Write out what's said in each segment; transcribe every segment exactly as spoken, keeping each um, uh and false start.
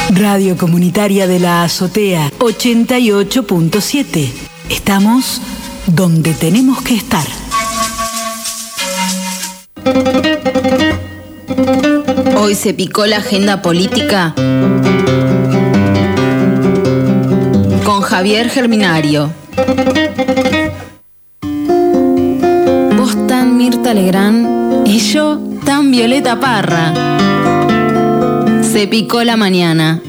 Radio Comunitaria de la Azotea ochenta y ocho punto siete. Estamos donde tenemos que estar. Hoy se picó la agenda política con Javier Germinario. Vos tan Mirta Legrand y yo tan Violeta Parra. Se picó la mañana.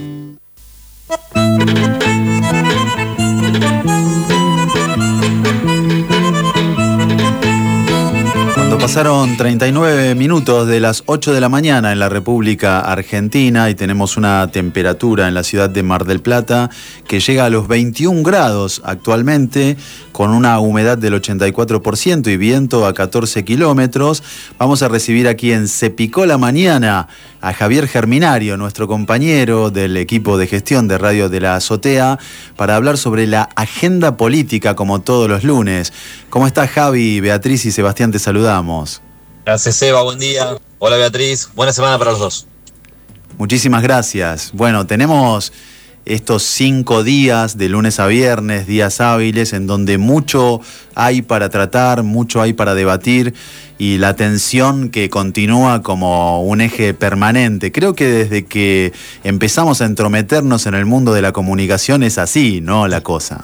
Pasaron treinta y nueve minutos de las ocho de la mañana en la República Argentina y tenemos una temperatura en la ciudad de Mar del Plata que llega a los veintiún grados actualmente, con una humedad del ochenta y cuatro por ciento y viento a catorce kilómetros. Vamos a recibir aquí en Se Picó la Mañana a Javier Germinario, nuestro compañero del equipo de gestión de Radio de la Azotea, para hablar sobre la agenda política como todos los lunes. ¿Cómo estás, Javi? Beatriz y Sebastián te saludamos. Gracias, Seba, buen día. Hola, Beatriz, buena semana para los dos. Muchísimas gracias. Bueno, tenemos estos cinco días de lunes a viernes, días hábiles, en donde mucho hay para tratar, mucho hay para debatir y la tensión que continúa como un eje permanente. Creo que desde que empezamos a entrometernos en el mundo de la comunicación es así, ¿no? La cosa.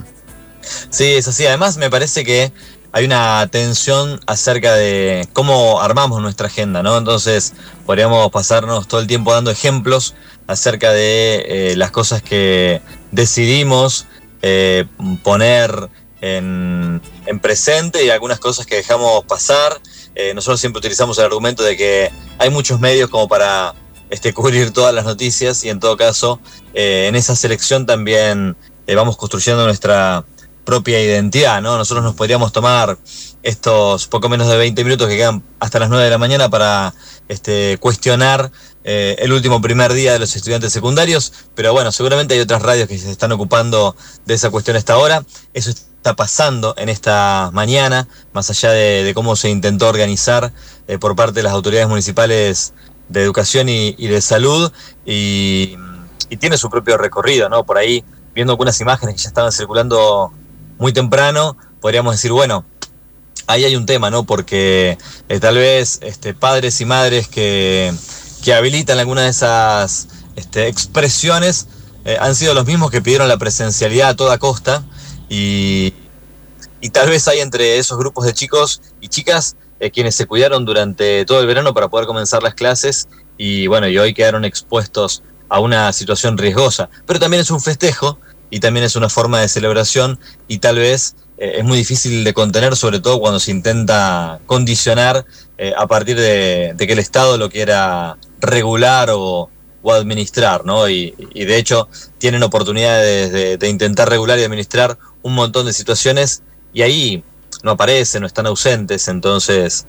Sí, es así. Además, me parece que hay una tensión acerca de cómo armamos nuestra agenda, ¿no? Entonces, podríamos pasarnos todo el tiempo dando ejemplos acerca de eh, las cosas que decidimos eh, poner en, en presente y algunas cosas que dejamos pasar. Eh, nosotros siempre utilizamos el argumento de que hay muchos medios como para este, cubrir todas las noticias y en todo caso, eh, en esa selección también eh, vamos construyendo nuestra propia identidad, ¿no? Nosotros nos podríamos tomar estos poco menos de veinte minutos que quedan hasta las nueve de la mañana para este, cuestionar eh, el último primer día de los estudiantes secundarios, pero bueno, seguramente hay otras radios que se están ocupando de esa cuestión a esta hora. Eso está pasando en esta mañana, más allá de, de cómo se intentó organizar eh, por parte de las autoridades municipales de educación y, y de salud, y, y tiene su propio recorrido, ¿no? Por ahí, viendo algunas imágenes que ya estaban circulando muy temprano, podríamos decir, bueno, ahí hay un tema, ¿no? Porque eh, tal vez este, padres y madres que, que habilitan alguna de esas este, expresiones eh, han sido los mismos que pidieron la presencialidad a toda costa y, y tal vez hay entre esos grupos de chicos y chicas eh, quienes se cuidaron durante todo el verano para poder comenzar las clases y bueno, y hoy quedaron expuestos a una situación riesgosa. Pero también es un festejo y también es una forma de celebración y tal vez eh, es muy difícil de contener, sobre todo cuando se intenta condicionar eh, a partir de, de que el Estado lo quiera regular o, o administrar, ¿no? Y, y de hecho tienen oportunidades de, de intentar regular y administrar un montón de situaciones y ahí no aparecen, no están ausentes, entonces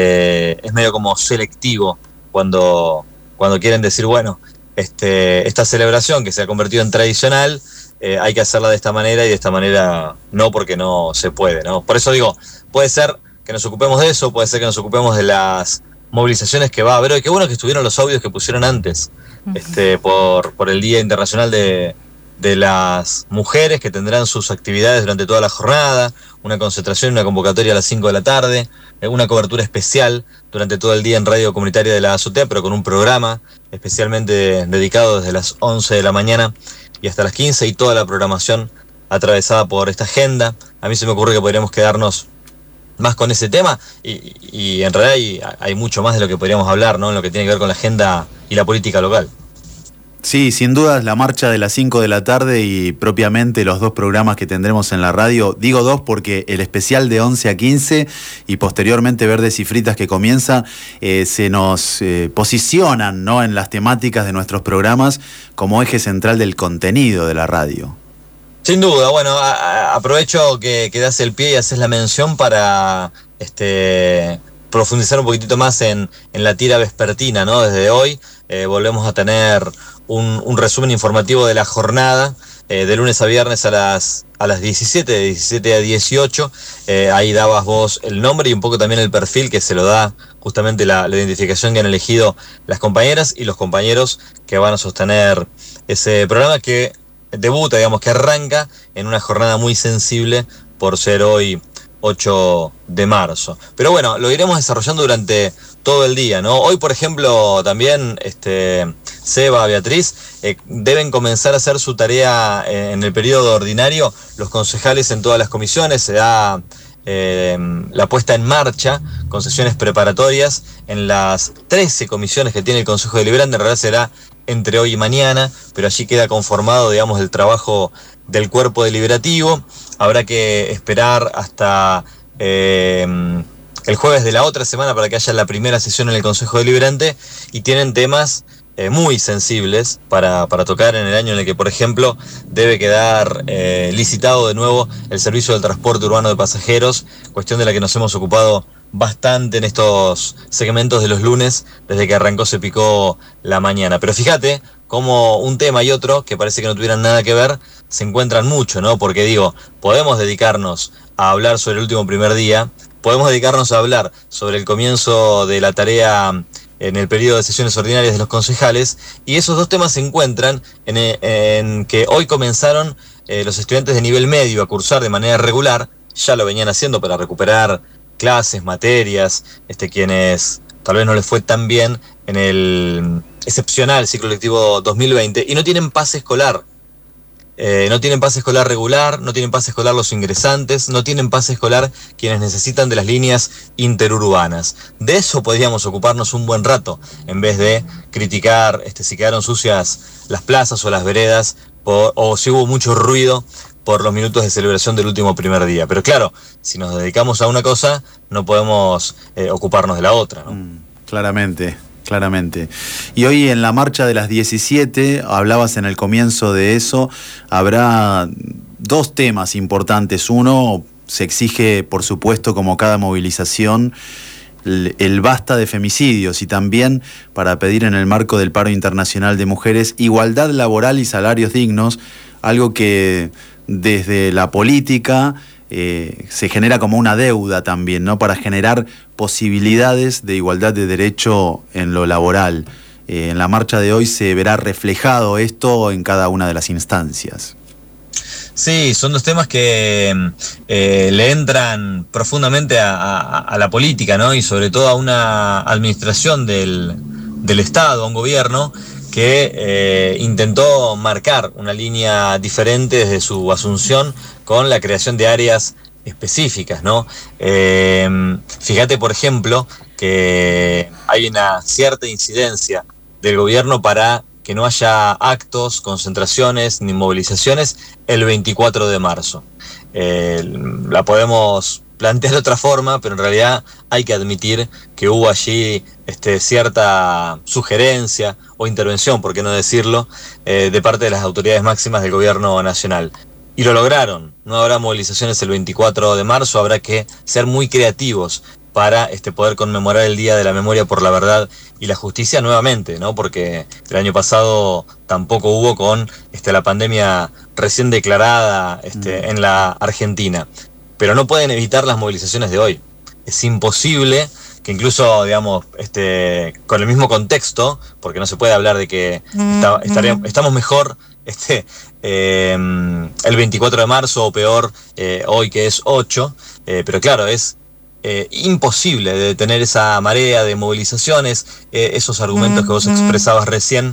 eh, es medio como selectivo cuando, cuando quieren decir, bueno, este, esta celebración que se ha convertido en tradicional, Eh, hay que hacerla de esta manera y de esta manera no, porque no se puede, ¿no? Por eso digo, puede ser que nos ocupemos de eso, puede ser que nos ocupemos de las movilizaciones que va a haber hoy. Qué bueno que estuvieron los audios que pusieron antes, uh-huh. este, por, por el Día Internacional de, de las Mujeres, que tendrán sus actividades durante toda la jornada, una concentración, una convocatoria a las cinco de la tarde, una cobertura especial durante todo el día en Radio Comunitaria de la Azotea, pero con un programa especialmente dedicado desde las once de la mañana y hasta las quince, y toda la programación atravesada por esta agenda. A mí se me ocurre que podríamos quedarnos más con ese tema y, y en realidad hay, hay mucho más de lo que podríamos hablar, ¿no? En lo que tiene que ver con la agenda y la política local. Sí, sin dudas la marcha de las cinco de la tarde y propiamente los dos programas que tendremos en la radio. Digo dos porque el especial de once a quince y posteriormente Verdes y Fritas que comienza, eh, se nos eh, posicionan, ¿no?, en las temáticas de nuestros programas como eje central del contenido de la radio. Sin duda, bueno, a, a, aprovecho que, que das el pie y haces la mención para este, profundizar un poquitito más en, en la tira vespertina, ¿no? Desde hoy eh, volvemos a tener un, un resumen informativo de la jornada eh, de lunes a viernes a las, a las diecisiete, de diecisiete a dieciocho. Eh, ahí dabas vos el nombre y un poco también el perfil que se lo da justamente la, la identificación que han elegido las compañeras y los compañeros que van a sostener ese programa que debuta, digamos, que arranca en una jornada muy sensible por ser hoy ocho de marzo. Pero bueno, lo iremos desarrollando durante todo el día, ¿no? Hoy, por ejemplo, también este, Seba, Beatriz, eh, deben comenzar a hacer su tarea en el periodo ordinario. Los concejales en todas las comisiones se da eh, la puesta en marcha con sesiones preparatorias en las trece comisiones que tiene el Consejo Deliberante. En realidad será entre hoy y mañana, pero allí queda conformado, digamos, el trabajo del cuerpo deliberativo. Habrá que esperar hasta eh, el jueves de la otra semana para que haya la primera sesión en el Consejo Deliberante, y tienen temas eh, muy sensibles para, para tocar en el año en el que, por ejemplo, debe quedar eh, licitado de nuevo el servicio del transporte urbano de pasajeros, cuestión de la que nos hemos ocupado bastante en estos segmentos de los lunes desde que arrancó Se Picó la Mañana. Pero fíjate cómo un tema y otro, que parece que no tuvieran nada que ver, se encuentran mucho, ¿no? Porque digo, podemos dedicarnos a hablar sobre el último primer día, podemos dedicarnos a hablar sobre el comienzo de la tarea en el periodo de sesiones ordinarias de los concejales, y esos dos temas se encuentran en, en que hoy comenzaron eh, los estudiantes de nivel medio a cursar de manera regular. Ya lo venían haciendo para recuperar clases, materias, este, quienes tal vez no les fue tan bien en el excepcional ciclo lectivo dos mil veinte, y no tienen pase escolar. Eh, no tienen pase escolar regular, no tienen pase escolar los ingresantes, no tienen pase escolar quienes necesitan de las líneas interurbanas. De eso podríamos ocuparnos un buen rato, en vez de criticar este, si quedaron sucias las plazas o las veredas, por, o si hubo mucho ruido por los minutos de celebración del último primer día. Pero claro, si nos dedicamos a una cosa, no podemos eh, ocuparnos de la otra, ¿no? Mm, claramente. Claramente. Y hoy en la marcha de las diecisiete, hablabas en el comienzo de eso, habrá dos temas importantes. Uno, se exige, por supuesto, como cada movilización, el, el basta de femicidios, y también para pedir en el marco del paro internacional de mujeres igualdad laboral y salarios dignos, algo que desde la política Eh, se genera como una deuda también, ¿no? Para generar posibilidades de igualdad de derecho en lo laboral. Eh, en la marcha de hoy se verá reflejado esto en cada una de las instancias. Sí, son dos temas que eh, le entran profundamente a, a, a la política, ¿no? Y sobre todo a una administración del, del Estado, a un gobierno que eh, intentó marcar una línea diferente desde su asunción con la creación de áreas específicas, ¿no? Eh, fíjate, por ejemplo, que hay una cierta incidencia del gobierno para que no haya actos, concentraciones ni movilizaciones el veinticuatro de marzo. Eh, la podemos plantear de otra forma, pero en realidad hay que admitir que hubo allí este, cierta sugerencia o intervención, por qué no decirlo, eh, de parte de las autoridades máximas del gobierno nacional. Y lo lograron. No habrá movilizaciones el veinticuatro de marzo, habrá que ser muy creativos para este, poder conmemorar el Día de la Memoria por la Verdad y la Justicia nuevamente, ¿no? Porque el año pasado tampoco hubo, con este, la pandemia recién declarada este, mm. en la Argentina. Pero no pueden evitar las movilizaciones de hoy. Es imposible que incluso, digamos, este, con el mismo contexto, porque no se puede hablar de que está, estaríamos, estamos mejor este, eh, el veinticuatro de marzo o peor eh, hoy que es ocho, eh, pero claro, es eh, imposible detener esa marea de movilizaciones, eh, esos argumentos que vos expresabas recién,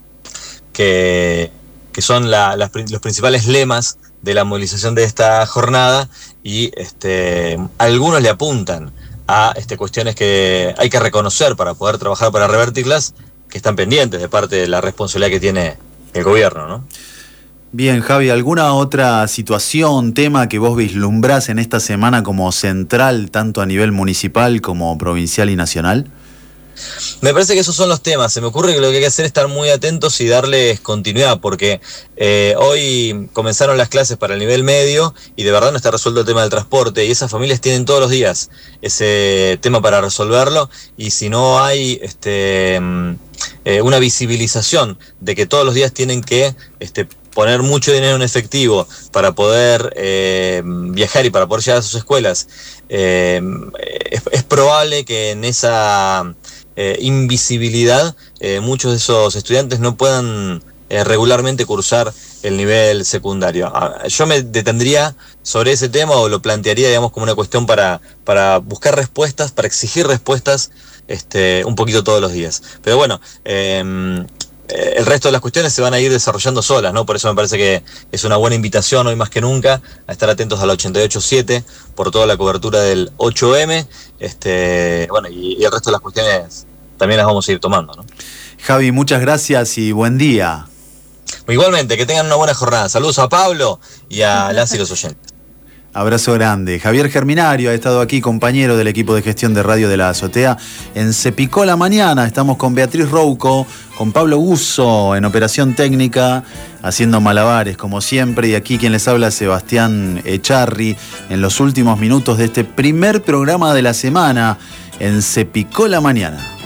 que, que son la, las, los principales lemas de la movilización de esta jornada, y este, algunos le apuntan a este, cuestiones que hay que reconocer para poder trabajar para revertirlas, que están pendientes de parte de la responsabilidad que tiene el gobierno, ¿no? Bien, Javi, ¿alguna otra situación, tema que vos vislumbrás en esta semana como central, tanto a nivel municipal como provincial y nacional? Me parece que esos son los temas. Se me ocurre que lo que hay que hacer es estar muy atentos y darles continuidad, porque eh, hoy comenzaron las clases para el nivel medio y de verdad no está resuelto el tema del transporte, y esas familias tienen todos los días ese tema para resolverlo, y si no hay este, eh, una visibilización de que todos los días tienen que este, poner mucho dinero en efectivo para poder eh, viajar y para poder llegar a sus escuelas, eh, es, es probable que en esa eh, invisibilidad eh, muchos de esos estudiantes no puedan eh, regularmente cursar el nivel secundario. Yo me detendría sobre ese tema o lo plantearía, digamos, como una cuestión para, para buscar respuestas, para exigir respuestas este, un poquito todos los días. Pero bueno, eh, el resto de las cuestiones se van a ir desarrollando solas, ¿no? Por eso me parece que es una buena invitación hoy más que nunca a estar atentos a la ochenta y ocho punto siete por toda la cobertura del ocho eme, este, bueno, y, y el resto de las cuestiones también las vamos a ir tomando, ¿no? Javi, muchas gracias y buen día. Igualmente, que tengan una buena jornada. Saludos a Pablo y a las y los oyentes. Abrazo grande. Javier Germinario ha estado aquí, compañero del equipo de gestión de radio de la Azotea. En Se Picó la Mañana estamos con Beatriz Rouco, con Pablo Guzzo en operación técnica, haciendo malabares como siempre. Y aquí quien les habla, Sebastián Echarri, en los últimos minutos de este primer programa de la semana en Se Picó la Mañana.